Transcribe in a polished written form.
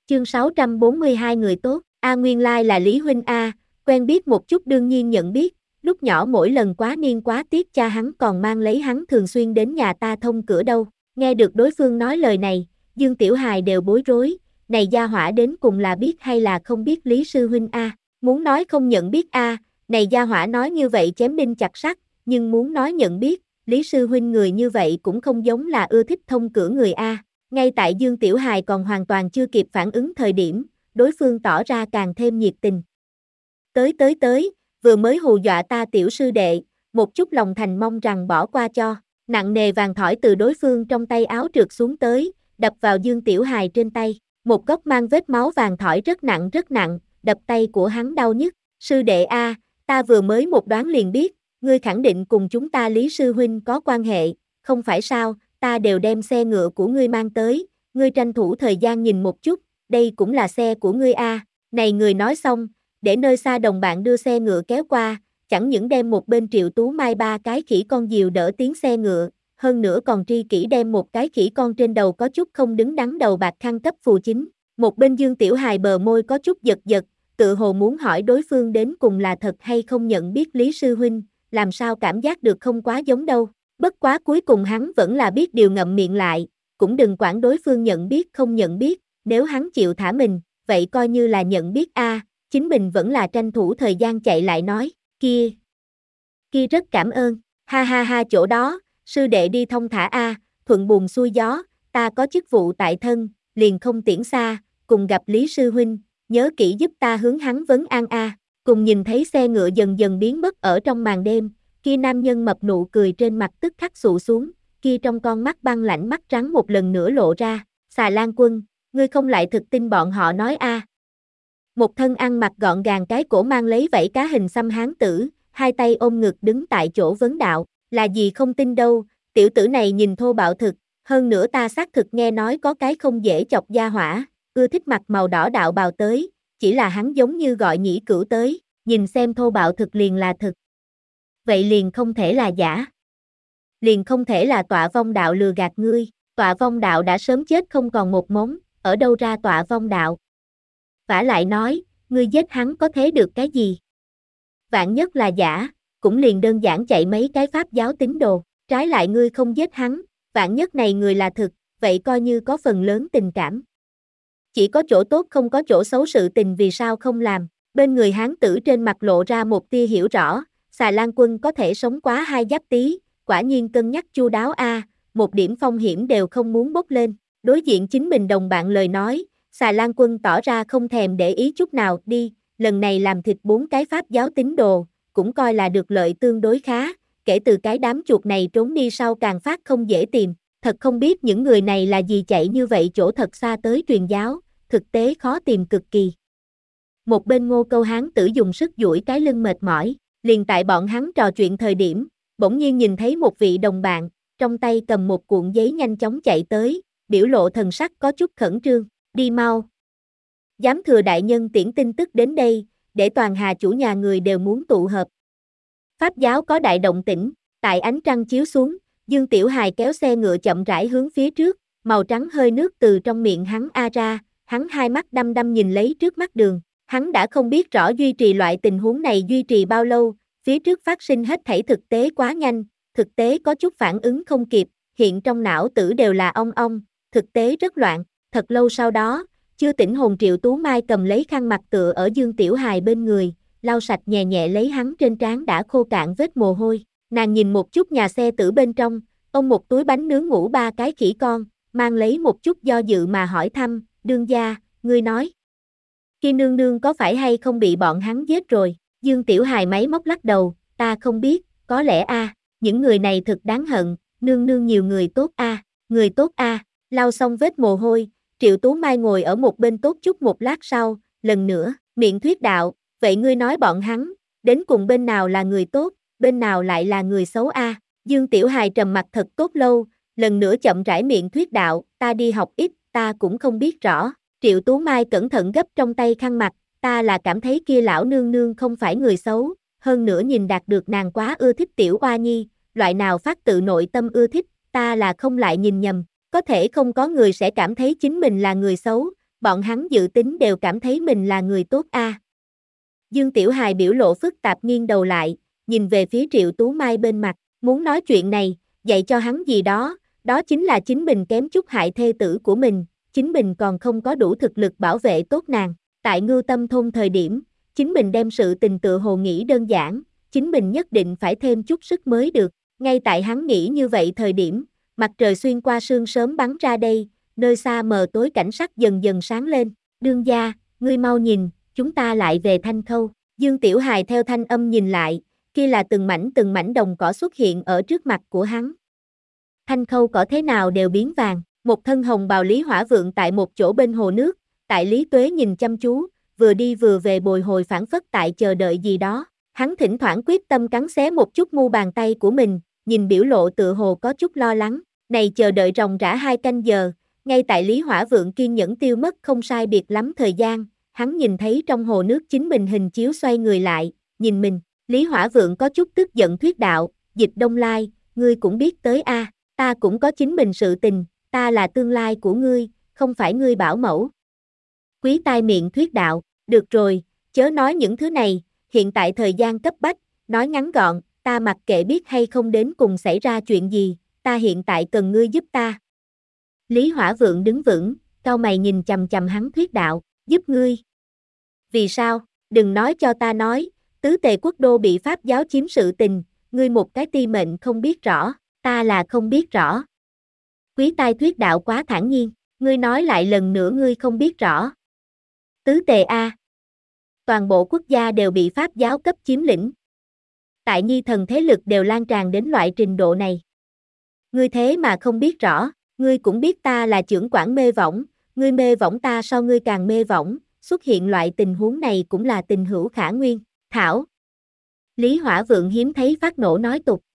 Chương 642 người tốt, nguyên lai là Lý Huynh a, quen biết một chút đương nhiên nhận biết, lúc nhỏ mỗi lần quá niên quá tiết cha hắn còn mang lấy hắn thường xuyên đến nhà ta thông cửa đâu. Nghe được đối phương nói lời này, Dương Tiểu Hài đều bối rối, này gia hỏa đến cùng là biết hay là không biết Lý Sư Huynh a, muốn nói không nhận biết a, này gia hỏa nói như vậy chém đinh chặt sắt, nhưng muốn nói nhận biết, Lý Sư Huynh người như vậy cũng không giống là ưa thích thông cửa người a. Ngay tại Dương Tiểu Hài còn hoàn toàn chưa kịp phản ứng thời điểm, đối phương tỏ ra càng thêm nhiệt tình. Tới, vừa mới hù dọa ta tiểu sư đệ, một chút lòng thành mong rằng bỏ qua cho, nặng nề vàng thỏi từ đối phương trong tay áo trượt xuống tới, đập vào Dương Tiểu Hài trên tay, một góc mang vết máu vàng thỏi rất nặng, đập tay của hắn đau nhức, sư đệ a, ta vừa mới một đoán liền biết, ngươi khẳng định cùng chúng ta Lý Sư Huynh có quan hệ, không phải sao, ta đều đem xe ngựa của ngươi mang tới, ngươi tranh thủ thời gian nhìn một chút, đây cũng là xe của ngươi a. Này người nói xong, để nơi xa đồng bạn đưa xe ngựa kéo qua, chẳng những đem một bên Triệu Tú Mai ba cái khỉ con diều đỡ tiếng xe ngựa, hơn nữa còn tri kỷ đem một cái khỉ con trên đầu có chút không đứng đắn đầu bạc khăn cấp phù chính. Một bên Dương Tiểu Hài bờ môi có chút giật, tự hồ muốn hỏi đối phương đến cùng là thật hay không nhận biết Lý Sư Huynh, làm sao cảm giác được không quá giống đâu. Bất quá cuối cùng hắn vẫn là biết điều ngậm miệng lại, cũng đừng quản đối phương nhận biết không nhận biết, nếu hắn chịu thả mình, vậy coi như là nhận biết a, chính mình vẫn là tranh thủ thời gian chạy lại nói, kia rất cảm ơn, ha chỗ đó, sư đệ đi thông thả a, thuận buồm xuôi gió, ta có chức vụ tại thân, liền không tiễn xa, cùng gặp Lý Sư Huynh, nhớ kỹ giúp ta hướng hắn vấn an a, cùng nhìn thấy xe ngựa dần dần biến mất ở trong màn đêm. Kia nam nhân mập nụ cười trên mặt tức khắc sụ xuống, kia trong con mắt băng lãnh mắt trắng một lần nữa lộ ra, Xà Lan Quân, ngươi không lại thực tin bọn họ nói a? Một thân ăn mặc gọn gàng cái cổ mang lấy vảy cá hình xăm hán tử, hai tay ôm ngực đứng tại chỗ vấn đạo, là gì không tin đâu, tiểu tử này nhìn thô bạo thực, hơn nữa ta xác thực nghe nói có cái không dễ chọc gia hỏa, ưa thích mặc màu đỏ đạo bào tới, chỉ là hắn giống như gọi nhĩ cửu tới, nhìn xem thô bạo thực liền là thực. Vậy liền không thể là giả. Liền không thể là Tọa Vong Đạo lừa gạt ngươi, Tọa Vong Đạo đã sớm chết không còn một mống, ở đâu ra Tọa Vong Đạo? Vả lại nói, ngươi giết hắn có thế được cái gì? Vạn nhất là giả, cũng liền đơn giản chạy mấy cái pháp giáo tín đồ, trái lại ngươi không giết hắn, vạn nhất này người là thực, vậy coi như có phần lớn tình cảm. Chỉ có chỗ tốt không có chỗ xấu, sự tình vì sao không làm, bên người hán tử trên mặt lộ ra một tia hiểu rõ. Xà Lan Quân có thể sống quá 2 giáp tý, quả nhiên cân nhắc chu đáo a, một điểm phong hiểm đều không muốn bốc lên. Đối diện chính mình đồng bạn lời nói, Xà Lan Quân tỏ ra không thèm để ý chút nào, đi, lần này làm thịt 4 cái pháp giáo tín đồ, cũng coi là được lợi tương đối khá, kể từ cái đám chuột này trốn đi sau càng phát không dễ tìm, thật không biết những người này là gì chạy như vậy chỗ thật xa tới truyền giáo, thực tế khó tìm cực kỳ. Một bên Ngô Câu hán tử dùng sức duỗi cái lưng mệt mỏi. Liền tại bọn hắn trò chuyện thời điểm, bỗng nhiên nhìn thấy một vị đồng bạn, trong tay cầm một cuộn giấy nhanh chóng chạy tới, biểu lộ thần sắc có chút khẩn trương, đi mau. Giám thừa đại nhân tiễn tin tức đến đây, để toàn Hà chủ nhà người đều muốn tụ hợp. Pháp giáo có đại động tĩnh, tại ánh trăng chiếu xuống, Dương Tiểu Hài kéo xe ngựa chậm rãi hướng phía trước, màu trắng hơi nước từ trong miệng hắn ra, hắn hai mắt đăm đăm nhìn lấy trước mắt đường. Hắn đã không biết rõ duy trì loại tình huống này duy trì bao lâu, phía trước phát sinh hết thảy thực tế quá nhanh, thực tế có chút phản ứng không kịp, hiện trong não tử đều là ong, thực tế rất loạn, thật lâu sau đó, chưa tỉnh hồn Triệu Tú Mai cầm lấy khăn mặt tựa ở Dương Tiểu Hài bên người, lau sạch nhẹ nhẹ lấy hắn trên trán đã khô cạn vết mồ hôi, nàng nhìn một chút nhà xe tử bên trong, ông một túi bánh nướng ngủ 3 cái khỉ con, mang lấy một chút do dự mà hỏi thăm, đương gia, ngươi nói. Khi nương nương có phải hay không bị bọn hắn giết rồi, Dương Tiểu Hài máy móc lắc đầu, ta không biết, có lẽ những người này thực đáng hận, nương nương nhiều người tốt người tốt lau xong vết mồ hôi, Triệu Tú Mai ngồi ở một bên tốt chút một lát sau, lần nữa, miệng thuyết đạo, vậy ngươi nói bọn hắn, đến cùng bên nào là người tốt, bên nào lại là người xấu Dương Tiểu Hài trầm mặt thật tốt lâu, lần nữa chậm rãi miệng thuyết đạo, ta đi học ít, ta cũng không biết rõ. Triệu Tú Mai cẩn thận gấp trong tay khăn mặt, ta là cảm thấy kia lão nương nương không phải người xấu, hơn nữa nhìn đạt được nàng quá ưa thích tiểu oa nhi, loại nào phát tự nội tâm ưa thích, ta là không lại nhìn nhầm, có thể không có người sẽ cảm thấy chính mình là người xấu, Bọn hắn dự tính đều cảm thấy mình là người tốt a. Dương Tiểu Hài biểu lộ phức tạp nghiêng đầu lại, nhìn về phía Triệu Tú Mai bên mặt, muốn nói chuyện này, dạy cho hắn gì đó, đó chính là chính mình kém chút hại thê tử của mình, chính mình còn không có đủ thực lực bảo vệ tốt nàng. Tại Ngưu Tâm thôn thời điểm, chính mình đem sự tình tự hồ nghĩ đơn giản, chính mình nhất định phải thêm chút sức mới được. Ngay tại hắn nghĩ như vậy thời điểm, mặt trời xuyên qua sương sớm bắn ra đây, nơi xa mờ tối cảnh sắc dần dần sáng lên. Đương gia, ngươi mau nhìn, chúng ta lại về Thanh Khâu. Dương Tiểu Hài theo thanh âm nhìn lại, kia là từng mảnh đồng cỏ xuất hiện ở trước mặt của hắn. Thanh Khâu cỏ thế nào đều biến vàng, một thân hồng bào Lý Hỏa Vượng tại một chỗ bên hồ nước, tại Lý Tuế nhìn chăm chú, vừa đi vừa về bồi hồi phản phất tại chờ đợi gì đó. Hắn thỉnh thoảng quyết tâm cắn xé một chút mu bàn tay của mình, nhìn biểu lộ tựa hồ có chút lo lắng. Này chờ đợi ròng rã 2 canh giờ, ngay tại Lý Hỏa Vượng kiên nhẫn tiêu mất không sai biệt lắm thời gian, hắn nhìn thấy trong hồ nước chính mình hình chiếu xoay người lại, nhìn mình. Lý Hỏa Vượng có chút tức giận thuyết đạo, Dịch Đông Lai, ngươi cũng biết tới a, ta cũng có chính mình sự tình, ta là tương lai của ngươi, không phải ngươi bảo mẫu. Quý tai miệng thuyết đạo, được rồi, chớ nói những thứ này, hiện tại thời gian cấp bách, nói ngắn gọn, ta mặc kệ biết hay không đến cùng xảy ra chuyện gì, ta hiện tại cần ngươi giúp ta. Lý Hỏa Vượng đứng vững, cau mày nhìn chằm chằm hắn thuyết đạo, giúp ngươi. Vì sao, đừng nói cho ta nói, tứ tề quốc đô bị Pháp giáo chiếm sự tình, ngươi một cái ti mệnh không biết rõ, ta là không biết rõ. Quý tai thuyết đạo quá thản nhiên, ngươi nói lại lần nữa ngươi không biết rõ. Tứ tề a, toàn bộ quốc gia đều bị Pháp giáo cấp chiếm lĩnh. Tại nhi thần thế lực đều lan tràn đến loại trình độ này. Ngươi thế mà không biết rõ, ngươi cũng biết ta là trưởng quản mê võng, ngươi mê võng ta so ngươi càng mê võng, xuất hiện loại tình huống này cũng là tình hữu khả nguyên. Thảo. Lý Hỏa Vượng hiếm thấy phát nổ nói tục,